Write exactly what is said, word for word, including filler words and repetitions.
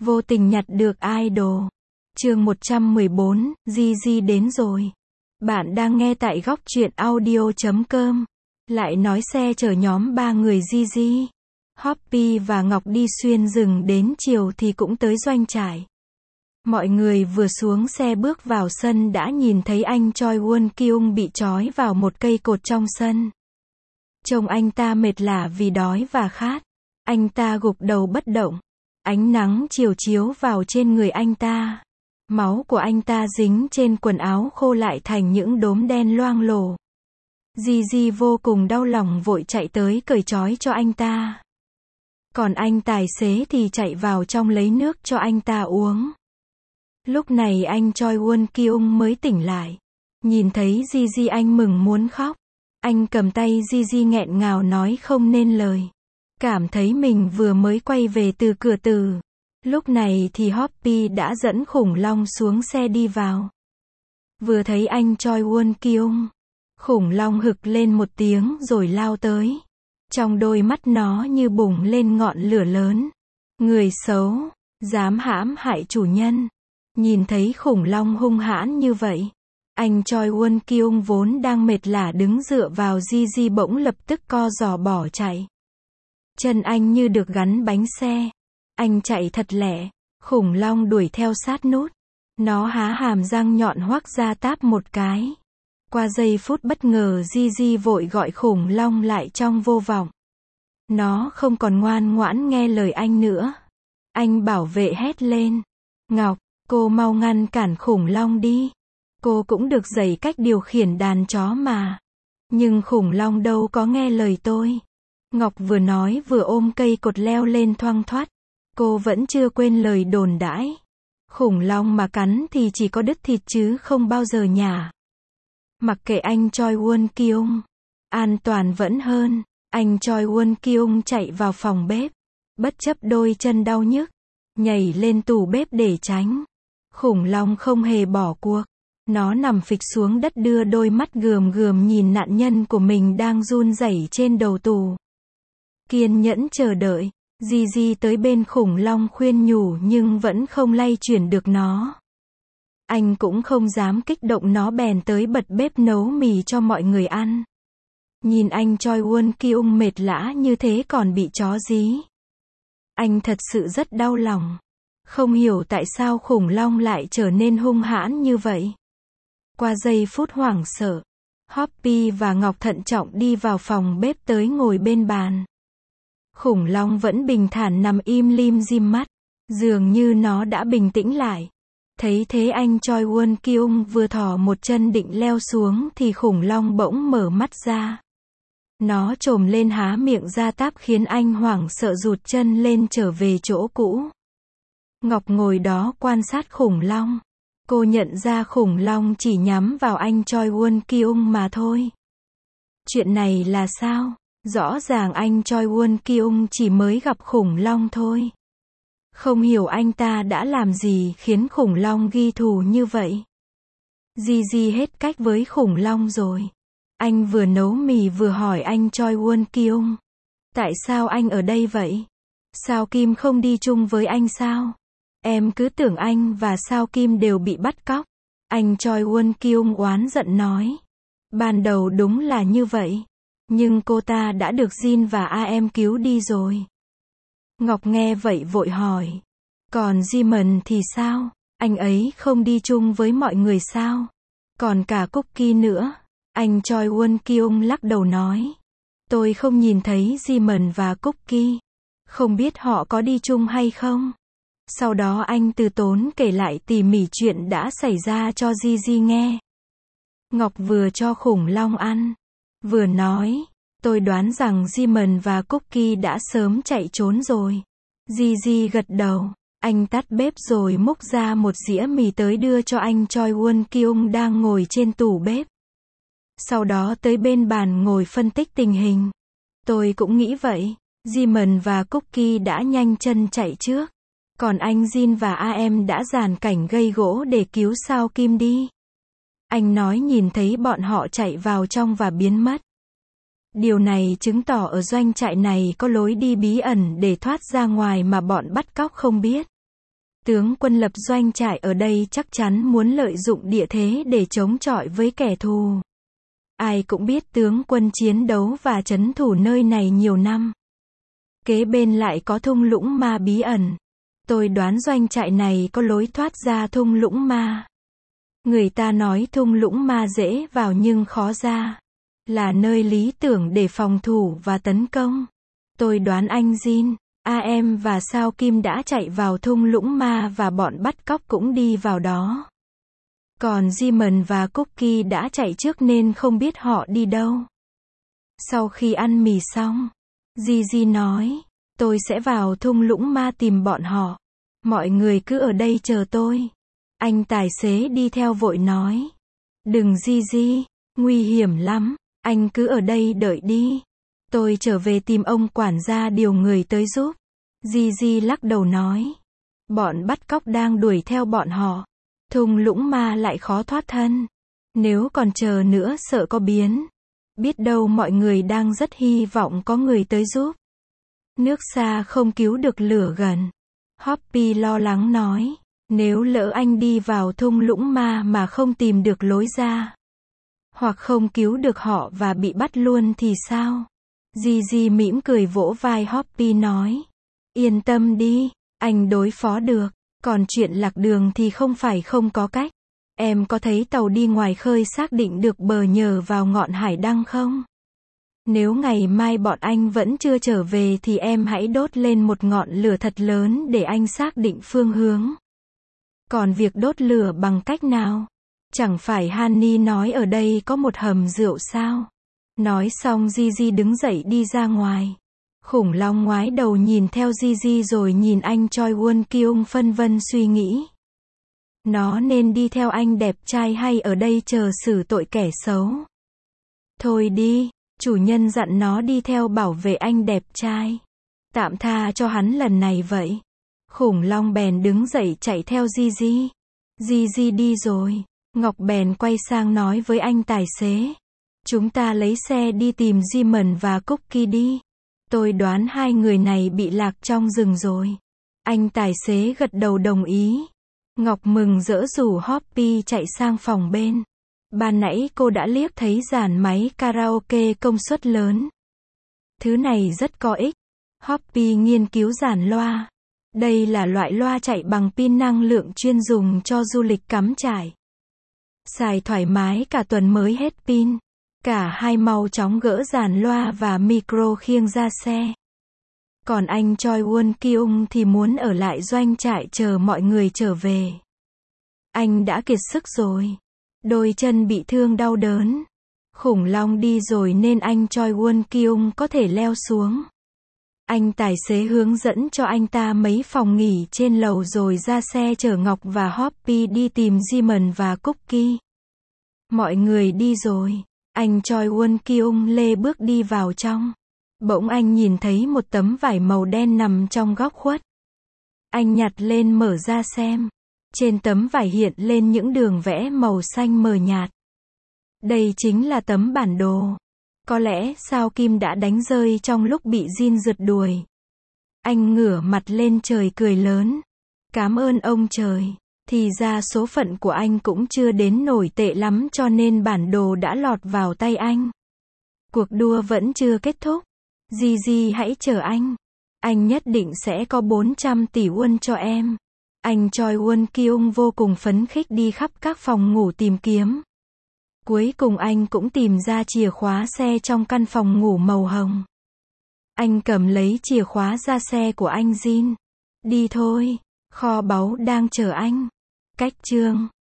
Vô tình nhặt được idol. Chương một trăm mười bốn, Gigi đến rồi. Bạn đang nghe tại góc truyện audio chấm com. Lại nói xe chở nhóm ba người Gigi, Hoppy và Ngọc đi xuyên rừng đến chiều thì cũng tới doanh trại. Mọi người vừa xuống xe bước vào sân đã nhìn thấy anh Choi Won Kyung bị trói vào một cây cột trong sân. Trông anh ta mệt lả vì đói và khát. Anh ta gục đầu bất động. Ánh nắng chiều chiếu vào trên người anh ta. Máu của anh ta dính trên quần áo khô lại thành những đốm đen loang lổ. Gigi vô cùng đau lòng vội chạy tới cởi trói cho anh ta. Còn anh tài xế thì chạy vào trong lấy nước cho anh ta uống. Lúc này anh Choi Won Kyung mới tỉnh lại. Nhìn thấy Gigi anh mừng muốn khóc. Anh cầm tay Gigi nghẹn ngào nói không nên lời. Cảm thấy mình vừa mới quay về từ cửa tử. Lúc này thì Hoppy đã dẫn khủng long xuống xe đi vào. Vừa thấy anh Choi Won Kyung, khủng long hực lên một tiếng rồi lao tới. Trong đôi mắt nó như bùng lên ngọn lửa lớn. Người xấu, dám hãm hại chủ nhân. Nhìn thấy khủng long hung hãn như vậy, anh Choi Won Kyung vốn đang mệt lả đứng dựa vào Gigi bỗng lập tức co giò bỏ chạy. Chân anh như được gắn bánh xe. Anh chạy thật lẹ, khủng long đuổi theo sát nút. Nó há hàm răng nhọn hoắc ra táp một cái. Qua giây phút bất ngờ Gigi vội gọi khủng long lại trong vô vọng. Nó không còn ngoan ngoãn nghe lời anh nữa. Anh bảo vệ hét lên. Ngọc, cô mau ngăn cản khủng long đi. Cô cũng được dạy cách điều khiển đàn chó mà. Nhưng khủng long đâu có nghe lời tôi. Ngọc vừa nói vừa ôm cây cột leo lên thoăn thoắt. Cô vẫn chưa quên lời đồn đãi. Khủng long mà cắn thì chỉ có đứt thịt chứ không bao giờ nhả. Mặc kệ anh Choi Won Kyung, an toàn vẫn hơn. Anh Choi Won Kyung chạy vào phòng bếp. Bất chấp đôi chân đau nhức, nhảy lên tủ bếp để tránh. Khủng long không hề bỏ cuộc. Nó nằm phịch xuống đất đưa đôi mắt gườm gườm nhìn nạn nhân của mình đang run rẩy trên đầu tủ. Kiên nhẫn chờ đợi. Gigi tới bên khủng long khuyên nhủ nhưng vẫn không lay chuyển được nó. Anh cũng không dám kích động nó bèn tới bật bếp nấu mì cho mọi người ăn. Nhìn anh Choi Won Kyung mệt lả như thế còn bị chó dí. Anh thật sự rất đau lòng. Không hiểu tại sao khủng long lại trở nên hung hãn như vậy. Qua giây phút hoảng sợ, Hoppy và Ngọc thận trọng đi vào phòng bếp tới ngồi bên bàn. Khủng long vẫn bình thản nằm im lim dim mắt. Dường như nó đã bình tĩnh lại. Thấy thế anh Choi Won Kyung vừa thò một chân định leo xuống thì khủng long bỗng mở mắt ra. Nó trồm lên há miệng ra táp khiến anh hoảng sợ rụt chân lên trở về chỗ cũ. Ngọc ngồi đó quan sát khủng long. Cô nhận ra khủng long chỉ nhắm vào anh Choi Won Kyung mà thôi. Chuyện này là sao? Rõ ràng anh Choi Won Kyung chỉ mới gặp khủng long thôi. Không hiểu anh ta đã làm gì khiến khủng long ghi thù như vậy. Gigi hết cách với khủng long rồi. Anh vừa nấu mì vừa hỏi anh Choi Won Kyung. Tại sao anh ở đây vậy? Sao Kim không đi chung với anh sao? Em cứ tưởng anh và Sao Kim đều bị bắt cóc. Anh Choi Won Kyung oán giận nói. Ban đầu đúng là như vậy. Nhưng cô ta đã được Jin và a em cứu đi rồi. Ngọc nghe vậy vội hỏi. Còn Jimon thì sao? Anh ấy không đi chung với mọi người sao? Còn cả Cookie nữa. Anh Choi Won Kyung lắc đầu nói. Tôi không nhìn thấy Jimon và Cookie. Không biết họ có đi chung hay không? Sau đó anh từ tốn kể lại tỉ mỉ chuyện đã xảy ra cho Gigi nghe. Ngọc vừa cho khủng long ăn, vừa nói, tôi đoán rằng Jimon và Cookie đã sớm chạy trốn rồi. Gigi gật đầu, anh tắt bếp rồi múc ra một dĩa mì tới đưa cho anh Choi Won Kyung đang ngồi trên tủ bếp. Sau đó tới bên bàn ngồi phân tích tình hình. Tôi cũng nghĩ vậy, Jimon và Cookie đã nhanh chân chạy trước. Còn anh Jin và a em đã dàn cảnh gây gỗ để cứu Sao Kim đi. Anh nói nhìn thấy bọn họ chạy vào trong và biến mất. Điều này chứng tỏ ở doanh trại này có lối đi bí ẩn để thoát ra ngoài mà bọn bắt cóc không biết. Tướng quân lập doanh trại ở đây chắc chắn muốn lợi dụng địa thế để chống chọi với kẻ thù. Ai cũng biết tướng quân chiến đấu và trấn thủ nơi này nhiều năm. Kế bên lại có thung lũng ma bí ẩn. Tôi đoán doanh trại này có lối thoát ra thung lũng ma. Người ta nói thung lũng ma dễ vào nhưng khó ra. Là nơi lý tưởng để phòng thủ và tấn công. Tôi đoán anh Jin, a em và Sao Kim đã chạy vào thung lũng ma và bọn bắt cóc cũng đi vào đó. Còn Jimon và Cookie đã chạy trước nên không biết họ đi đâu. Sau khi ăn mì xong, Gigi nói, tôi sẽ vào thung lũng ma tìm bọn họ. Mọi người cứ ở đây chờ tôi. Anh tài xế đi theo vội nói. Đừng Gigi, nguy hiểm lắm, anh cứ ở đây đợi đi. Tôi trở về tìm ông quản gia điều người tới giúp. Gigi lắc đầu nói. Bọn bắt cóc đang đuổi theo bọn họ. Thung lũng ma lại khó thoát thân. Nếu còn chờ nữa sợ có biến. Biết đâu mọi người đang rất hy vọng có người tới giúp. Nước xa không cứu được lửa gần. Hoppy lo lắng nói. Nếu lỡ anh đi vào thung lũng ma mà không tìm được lối ra. Hoặc không cứu được họ và bị bắt luôn thì sao? Gigi mỉm cười vỗ vai Hoppy nói. Yên tâm đi, anh đối phó được. Còn chuyện lạc đường thì không phải không có cách. Em có thấy tàu đi ngoài khơi xác định được bờ nhờ vào ngọn hải đăng không? Nếu ngày mai bọn anh vẫn chưa trở về thì em hãy đốt lên một ngọn lửa thật lớn để anh xác định phương hướng. Còn việc đốt lửa bằng cách nào? Chẳng phải Honey nói ở đây có một hầm rượu sao? Nói xong Gigi đứng dậy đi ra ngoài. Khủng long ngoái đầu nhìn theo Gigi rồi nhìn anh Choi Won Kyung phân vân suy nghĩ. Nó nên đi theo anh đẹp trai hay ở đây chờ xử tội kẻ xấu? Thôi đi, chủ nhân dặn nó đi theo bảo vệ anh đẹp trai. Tạm tha cho hắn lần này vậy. Khủng long bèn đứng dậy chạy theo Gigi. Gigi đi rồi. Ngọc bèn quay sang nói với anh tài xế. Chúng ta lấy xe đi tìm Jimon và Cookie đi. Tôi đoán hai người này bị lạc trong rừng rồi. Anh tài xế gật đầu đồng ý. Ngọc mừng rỡ rủ Hoppy chạy sang phòng bên. Ban nãy cô đã liếc thấy dàn máy karaoke công suất lớn. Thứ này rất có ích. Hoppy nghiên cứu dàn loa. Đây là loại loa chạy bằng pin năng lượng chuyên dùng cho du lịch cắm trại. Xài thoải mái cả tuần mới hết pin. Cả hai mau chóng gỡ dàn loa và micro khiêng ra xe. Còn anh Choi Won Kyung thì muốn ở lại doanh trại chờ mọi người trở về. Anh đã kiệt sức rồi. Đôi chân bị thương đau đớn. Khủng long đi rồi nên anh Choi Won Kyung có thể leo xuống. Anh tài xế hướng dẫn cho anh ta mấy phòng nghỉ trên lầu rồi ra xe chở Ngọc và Hoppy đi tìm Jimon và Cookie. Mọi người đi rồi. Anh Choi Won Kyung lê bước đi vào trong. Bỗng anh nhìn thấy một tấm vải màu đen nằm trong góc khuất. Anh nhặt lên mở ra xem. Trên tấm vải hiện lên những đường vẽ màu xanh mờ nhạt. Đây chính là tấm bản đồ. Có lẽ Sao Kim đã đánh rơi trong lúc bị Jin rượt đuổi. Anh ngửa mặt lên trời cười lớn. Cảm ơn ông trời. Thì ra số phận của anh cũng chưa đến nổi tệ lắm cho nên bản đồ đã lọt vào tay anh. Cuộc đua vẫn chưa kết thúc. Gigi hãy chờ anh. Anh nhất định sẽ có bốn trăm tỷ won cho em. Anh Choi Won Kyung vô cùng phấn khích đi khắp các phòng ngủ tìm kiếm. Cuối cùng anh cũng tìm ra chìa khóa xe trong căn phòng ngủ màu hồng. Anh cầm lấy chìa khóa ra xe của anh Jin. Đi thôi, kho báu đang chờ anh. Cách chương